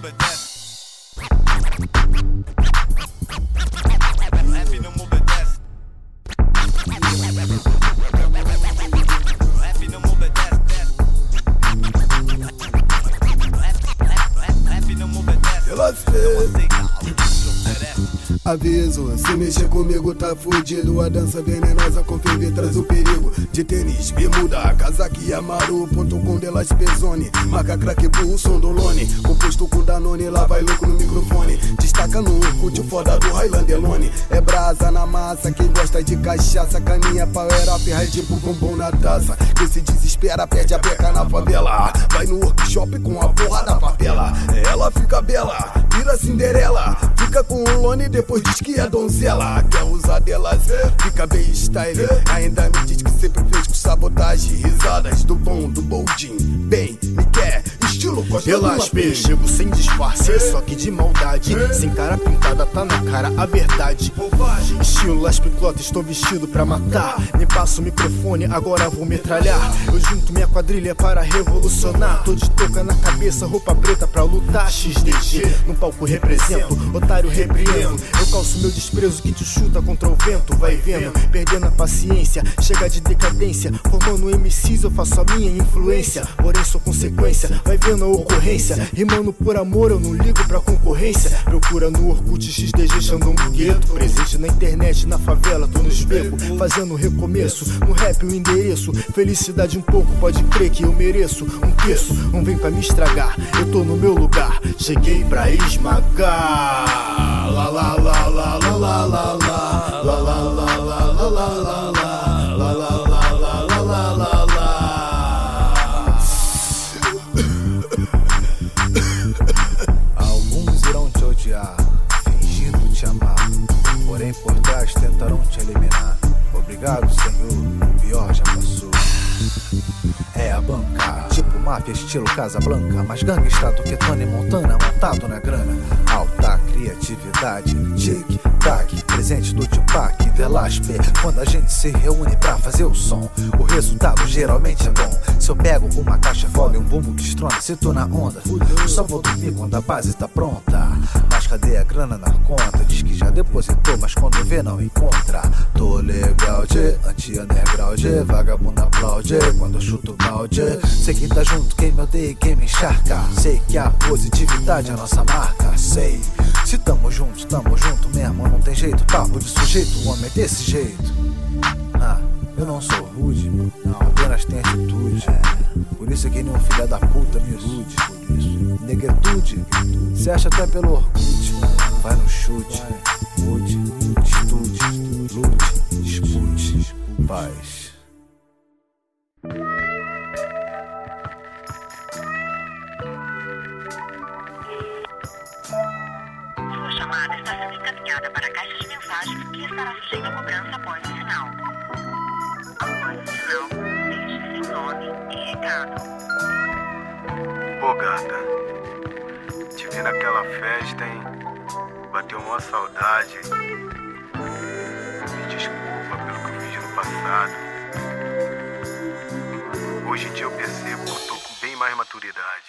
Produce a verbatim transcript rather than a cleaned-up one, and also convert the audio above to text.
obedece. Rap não me obedece. Rap não me obedece. Rap não me obedece. Não aceita. Aviso, se mexer comigo tá fudido. A dança venenosa com ferver traz o perigo. De tênis, bermuda, casaque e amaro. Ponto com de las Pezzone. Marca craque pro som do Lone. Composto com Danone, lá vai louco no microfone. Destaca no Orkut, foda do Highlander Lone. É brasa na massa, quem gosta de cachaça. Caninha, power up, Red Bull, bombom na taça. Quem se desespera, perde a beca na favela. Vai no workshop com a porra da favela. Ela fica bela, vira Cinderela. Fica com o Lone, depois diz que é donzela. Quer usar delas, fica bem style. Ainda me diz que sempre fez com sabotagem. Risadas do bom, do boldin. Bem, me quer, estilo Costa do Lapim. Chego sem disfarce, só que de maldade. Sem cara pintada, tá na cara a verdade. Estilo Las Piclota, estou vestido pra matar. Me passo o microfone, agora vou metralhar. Eu junto minha quadrilha para revolucionar. Tô de touca na cabeça, roupa preta pra lutar. X D G, no palco represento, otário repreendo. Eu calço meu desprezo que te chuta contra o vento. Vai vendo, perdendo a paciência, chega de decadência. Formando M Cs eu faço a minha influência. Porém sou consequência, vai vendo a ocorrência. Rimando por amor eu não ligo pra concorrência. Procura no Orkut X D G Xandão Gueto. Presente na internet, na favela, tô no especo. Fazendo recomeço, no rap o endereço. Felicidade um pouco, pode crer que eu mereço. Um terço, não vem pra me estragar. Eu tô no meu lugar, cheguei pra esmagar. La la la la la la la la la la la la la la la la la la la la. Alguns irão te odiar, fingindo te amar, porém por trás tentarão te eliminar. Obrigado, Senhor, o pior já passou. É a banca, tipo máfia, estilo Casablanca. Mais gangsta do que Tony Montana, montado na grana. Alta criatividade, tic-tac, presente do Tupac, The Last P. Quando a gente se reúne pra fazer o som, o resultado geralmente é bom. Se eu pego uma caixa foda e um bumbo que estrona, se tô na onda, eu só vou dormir quando a base tá pronta. Mas cadê a grana na conta? Diz que já depositou, mas quando vê não encontra. Tô legal de anti-underground, vagabundo aplaude quando eu chuto balde. Sei quem tá junto, quem me odeia e quem me encharca. Sei que a positividade é a nossa marca. Sei, se tamo junto, tamo junto mesmo. Não tem jeito, papo de sujeito, o homem é desse jeito. Ah, eu não sou rude, não, apenas tenho atitude. Por isso é que nenhum filho da puta me ilude. Negritude, se acha até pelo Orkut. Vai no chute, mude, estude, lute, discute, paz. Sua chamada está sendo encaminhada para a caixa de mensagens que estará sujeita a cobrança após o sinal. Após o sinal, deixe seu nome e recado. Pô, gata, te vi naquela festa, hein? Bateu uma saudade. Me desculpa pelo que eu fiz no passado. Hoje em dia eu percebo que eu tô com bem mais maturidade.